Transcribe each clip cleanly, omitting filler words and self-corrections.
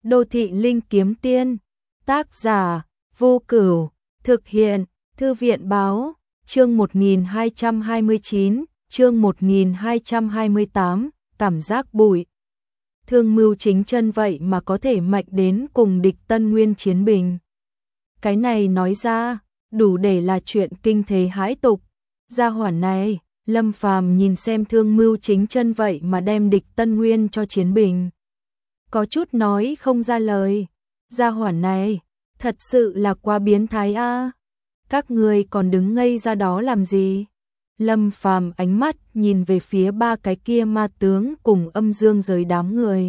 Đô thị linh kiếm tiên. Tác giả Vô Cửu. Thực hiện Thư viện báo. Chương 1229, chương 1228, cảm giác bụi. Thương Mưu Chính Chân vậy mà có thể mạnh đến cùng địch Tân Nguyên chiến bình. Cái này nói ra, đủ để là chuyện kinh thế hãi tục. Gia hỏa này, Lâm Phàm nhìn xem Thương Mưu Chính Chân vậy mà đem địch Tân Nguyên cho chiến bình. Có chút nói không ra lời. Gia hỏa này, thật sự là quá biến thái a. Các người còn đứng ngây ra đó làm gì? Lâm Phàm ánh mắt nhìn về phía ba cái kia ma tướng cùng âm dương giới đám người.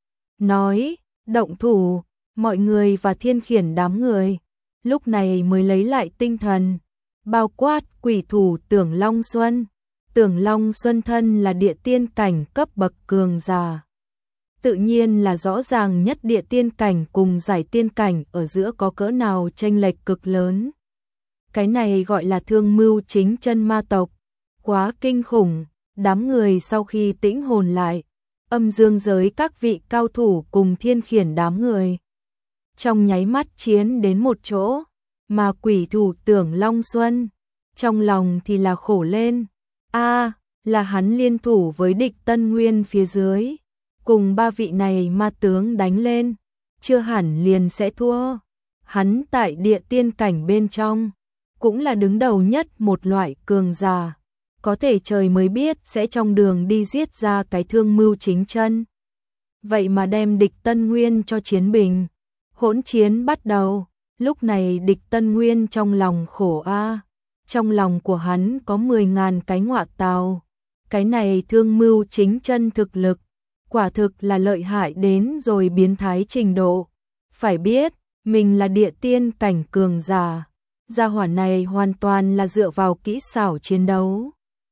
Nói, động thủ, mọi người và thiên khiển đám người. Lúc này mới lấy lại tinh thần. Bao quát quỷ thủ Tưởng Long Xuân. Tưởng Long Xuân thân là địa tiên cảnh cấp bậc cường giả. Tự nhiên là rõ ràng nhất địa tiên cảnh cùng giải tiên cảnh ở giữa có cỡ nào chênh lệch cực lớn. Cái này gọi là Thương Mưu Chính Chân ma tộc. Quá kinh khủng, đám người sau khi tĩnh hồn lại, âm dương giới các vị cao thủ cùng thiên khiển đám người. Trong nháy mắt chiến đến một chỗ, mà quỷ thủ Tưởng Long Xuân, trong lòng thì là khổ lên. Là hắn liên thủ với địch Tân Nguyên phía dưới, cùng ba vị này ma tướng đánh lên, chưa hẳn liền sẽ thua. Hắn tại địa tiên cảnh bên trong, cũng là đứng đầu nhất một loại cường giả. Có thể trời mới biết sẽ trong đường đi giết ra cái Thương Mưu Chính Chân. Vậy mà đem địch Tân Nguyên cho chiến bình. Hỗn chiến bắt đầu, lúc này địch Tân Nguyên trong lòng khổ a. Trong lòng của hắn có 10.000 cái ngọa tào. Cái này Thương Mưu Chính Chân thực lực, quả thực là lợi hại đến rồi biến thái trình độ. Phải biết, mình là địa tiên cảnh cường giả. Gia hỏa này hoàn toàn là dựa vào kỹ xảo chiến đấu.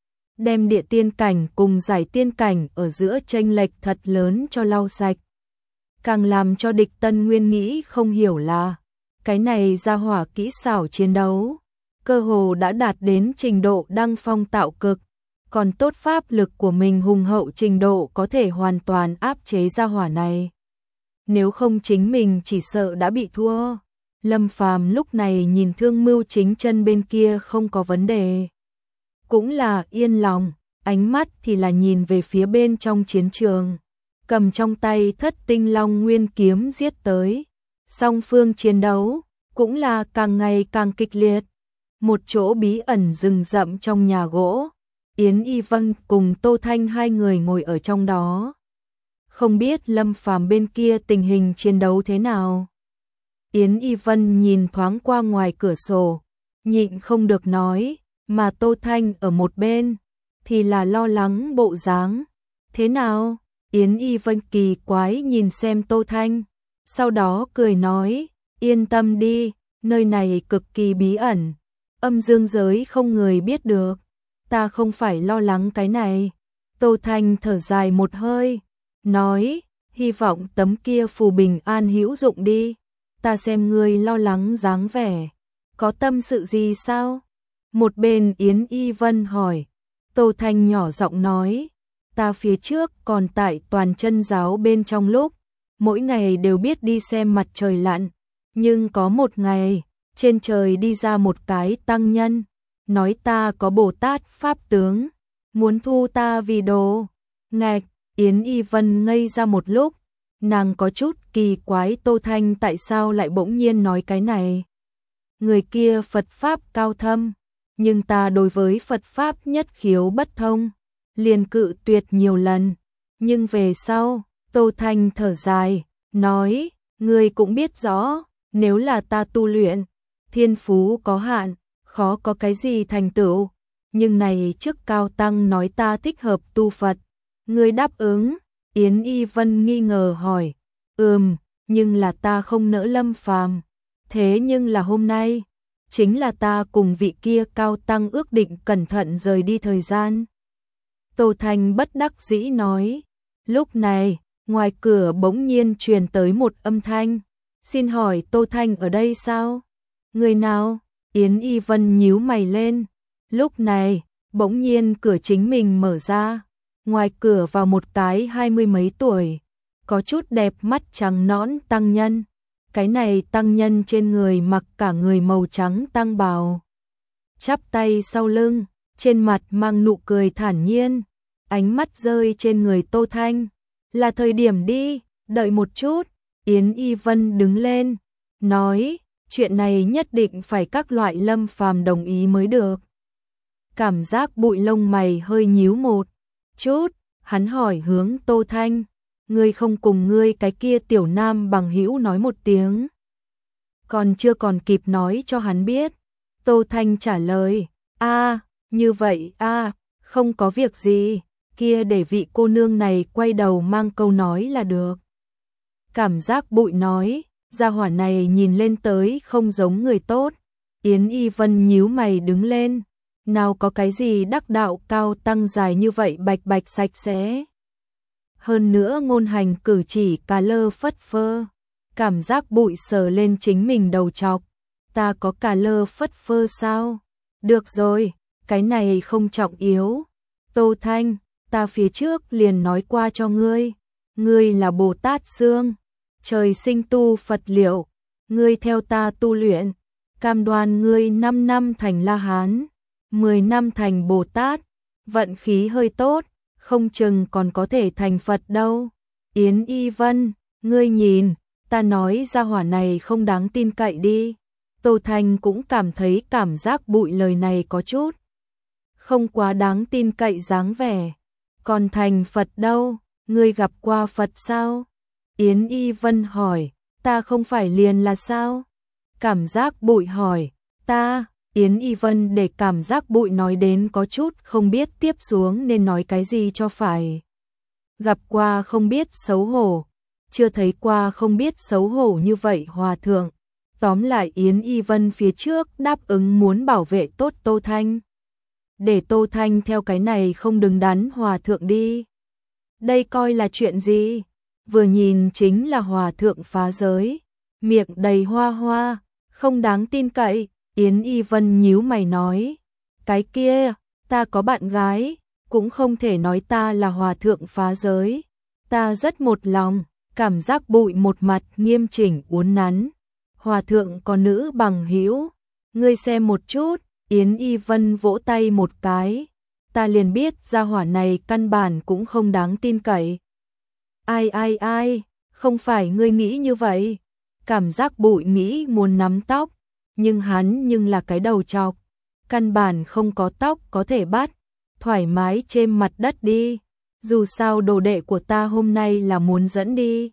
Đem địa tiên cảnh cùng giải tiên cảnh ở giữa chênh lệch thật lớn cho lau sạch. Càng làm cho địch Tân Nguyên nghĩ không hiểu là, cái này gia hỏa kỹ xảo chiến đấu, cơ hồ đã đạt đến trình độ đăng phong tạo cực. Còn tốt pháp lực của mình hùng hậu trình độ có thể hoàn toàn áp chế gia hỏa này. Nếu không chính mình chỉ sợ đã bị thua. Lâm Phàm lúc này nhìn Thương Mưu Chính Chân bên kia không có vấn đề. Cũng là yên lòng, ánh mắt thì là nhìn về phía bên trong chiến trường. Cầm trong tay Thất Tinh Long Nguyên kiếm giết tới. Song phương chiến đấu, cũng là càng ngày càng kịch liệt. Một chỗ bí ẩn rừng rậm trong nhà gỗ. Yến Y Vân cùng Tô Thanh hai người ngồi ở trong đó. Không biết Lâm Phàm bên kia tình hình chiến đấu thế nào. Yến Y Vân nhìn thoáng qua ngoài cửa sổ, nhịn không được nói, mà Tô Thanh ở một bên, thì là lo lắng bộ dáng. Thế nào? Yến Y Vân kỳ quái nhìn xem Tô Thanh, sau đó cười nói, yên tâm đi, nơi này cực kỳ bí ẩn, âm dương giới không người biết được, ta không phải lo lắng cái này. Tô Thanh thở dài một hơi, nói, hy vọng tấm kia phù bình an hữu dụng đi. Ta xem ngươi lo lắng dáng vẻ, có tâm sự gì sao? Một bên Yến Y Vân hỏi. Tô Thanh nhỏ giọng nói, ta phía trước còn tại Toàn Chân giáo bên trong lúc, mỗi ngày đều biết đi xem mặt trời lặn, nhưng có một ngày, trên trời đi ra một cái tăng nhân, nói ta có Bồ Tát Pháp tướng, muốn thu ta vì đồ. Ngạch, Yến Y Vân ngây ra một lúc, nàng có chút kỳ quái Tô Thanh tại sao lại bỗng nhiên nói cái này. Người kia Phật Pháp cao thâm, nhưng ta đối với Phật Pháp nhất khiếu bất thông, liền cự tuyệt nhiều lần. Nhưng về sau, Tô Thanh thở dài, nói, người cũng biết rõ, nếu là ta tu luyện, thiên phú có hạn, khó có cái gì thành tựu. Nhưng này trước cao tăng nói ta thích hợp tu Phật, người đáp ứng. Yến Y Vân nghi ngờ hỏi, nhưng là ta không nỡ Lâm Phàm. Thế nhưng là hôm nay, chính là ta cùng vị kia cao tăng ước định cẩn thận rời đi thời gian. Tô Thanh bất đắc dĩ nói. Lúc này, ngoài cửa bỗng nhiên truyền tới một âm thanh. Xin hỏi Tô Thanh ở đây sao? Người nào? Yến Y Vân nhíu mày lên. Lúc này, bỗng nhiên cửa chính mình mở ra. Ngoài cửa vào một cái 20 mấy tuổi, có chút đẹp mắt trắng nõn tăng nhân. Cái này tăng nhân trên người mặc cả người màu trắng tăng bào, chắp tay sau lưng, trên mặt mang nụ cười thản nhiên, ánh mắt rơi trên người Tô Thanh. Là thời điểm đi, đợi một chút. Yến Y Vân đứng lên, nói, chuyện này nhất định phải các loại Lâm Phàm đồng ý mới được. Cảm giác bụi lông mày hơi nhíu một chút, hắn hỏi hướng Tô Thanh, ngươi không cùng ngươi cái kia tiểu nam bằng hữu nói một tiếng? Còn chưa còn kịp nói cho hắn biết, Tô Thanh trả lời, như vậy không có việc gì, kia để vị cô nương này quay đầu mang câu nói là được. Cảm giác bụi nói, gia hỏa này nhìn lên tới không giống người tốt. Yến Y Vân nhíu mày đứng lên, nào có cái gì đắc đạo cao tăng dài như vậy bạch bạch sạch sẽ. Hơn nữa ngôn hành cử chỉ cà lơ phất phơ. Cảm giác bụi sờ lên chính mình đầu chọc, ta có cà lơ phất phơ sao? Được rồi, cái này không trọng yếu. Tô Thanh, ta phía trước liền nói qua cho ngươi, ngươi là Bồ Tát xương, trời sinh tu Phật liệu, ngươi theo ta tu luyện, cam đoan ngươi 5 năm thành La Hán, 10 năm thành Bồ Tát, vận khí hơi tốt, không chừng còn có thể thành Phật đâu. Yến Y Vân, ngươi nhìn, ta nói gia hỏa này không đáng tin cậy đi. Tô Thanh cũng cảm thấy cảm giác bụi lời này có chút không quá đáng tin cậy dáng vẻ. Còn thành Phật đâu, ngươi gặp qua Phật sao? Yến Y Vân hỏi, ta không phải liền là sao? Cảm giác bụi hỏi, ta, Yến Y Vân để cảm giác bụi nói đến có chút không biết tiếp xuống nên nói cái gì cho phải. Gặp qua không biết xấu hổ, chưa thấy qua không biết xấu hổ như vậy hòa thượng. Tóm lại Yến Y Vân phía trước đáp ứng muốn bảo vệ tốt Tô Thanh. Để Tô Thanh theo cái này không đứng đắn hòa thượng đi. Đây coi là chuyện gì? Vừa nhìn chính là hòa thượng phá giới, miệng đầy hoa hoa, không đáng tin cậy. Yến Y Vân nhíu mày nói, cái kia, ta có bạn gái, cũng không thể nói ta là hòa thượng phá giới. Ta rất một lòng, cảm giác bụi một mặt nghiêm chỉnh uốn nắn. Hòa thượng có nữ bằng hữu, ngươi xem một chút. Yến Y Vân vỗ tay một cái, ta liền biết gia hỏa này căn bản cũng không đáng tin cậy. Ai, không phải ngươi nghĩ như vậy. Cảm giác bụi nghĩ muốn nắm tóc, nhưng hắn là cái đầu trọc, căn bản không có tóc có thể bắt, thoải mái trên mặt đất đi. Dù sao đồ đệ của ta hôm nay là muốn dẫn đi.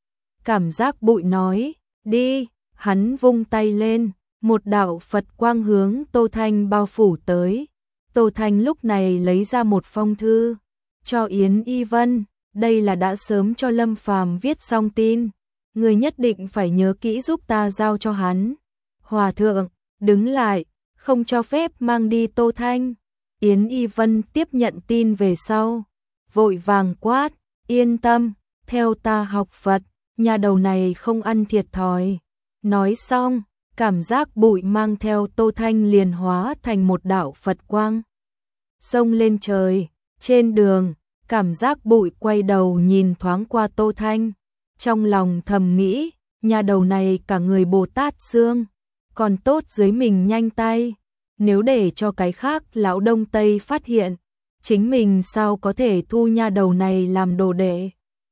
Cảm giác bụi nói, đi, hắn vung tay lên. Một đạo Phật quang hướng Tô Thanh bao phủ tới. Tô Thanh lúc này lấy ra một phong thư, cho Yến Y Vân, đây là đã sớm cho Lâm Phàm viết xong tin. Người nhất định phải nhớ kỹ giúp ta giao cho hắn. Hòa thượng, đứng lại, không cho phép mang đi Tô Thanh. Yến Y Vân tiếp nhận tin về sau, vội vàng quát, yên tâm, theo ta học Phật, nhà đầu này không ăn thiệt thòi. Nói xong, cảm giác bụi mang theo Tô Thanh liền hóa thành một đạo Phật quang. Xông lên trời, trên đường, cảm giác bụi quay đầu nhìn thoáng qua Tô Thanh. Trong lòng thầm nghĩ, nhà đầu này cả người Bồ Tát xương, còn tốt dưới mình nhanh tay. Nếu để cho cái khác lão Đông Tây phát hiện, chính mình sao có thể thu nhà đầu này làm đồ đệ.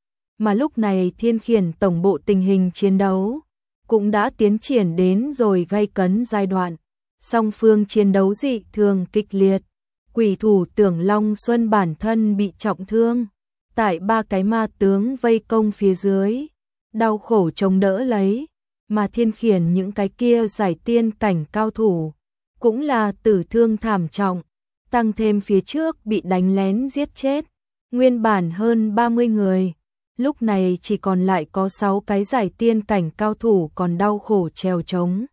Mà lúc này Thiên Khiển tổng bộ tình hình chiến đấu cũng đã tiến triển đến rồi gay cấn giai đoạn. Song phương chiến đấu dị thường kịch liệt. Quỷ thủ Tưởng Long Xuân bản thân bị trọng thương, tại 3 cái ma tướng vây công phía dưới, đau khổ chống đỡ lấy, mà Thiên Khiển những cái kia giải tiên cảnh cao thủ cũng là tử thương thảm trọng, tăng thêm phía trước bị đánh lén giết chết, nguyên bản hơn 30 người. Lúc này chỉ còn lại có 6 cái giải tiên cảnh cao thủ còn đau khổ trèo trống.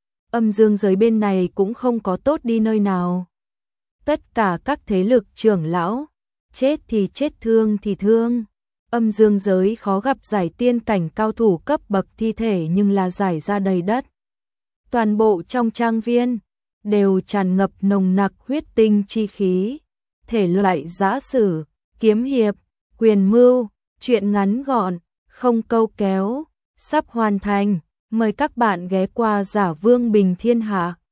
Âm dương giới bên này cũng không có tốt đi nơi nào. Tất cả các thế lực trưởng lão, chết thì chết thương thì thương. Âm dương giới khó gặp giải tiên cảnh cao thủ cấp bậc thi thể nhưng là giải ra đầy đất. Toàn bộ trong trang viên đều tràn ngập nồng nặc huyết tinh chi khí. Thể loại giã sử, kiếm hiệp, quyền mưu, truyện ngắn gọn, không câu kéo, sắp hoàn thành. Mời các bạn ghé qua Giả Vương Bình Thiên Hạ.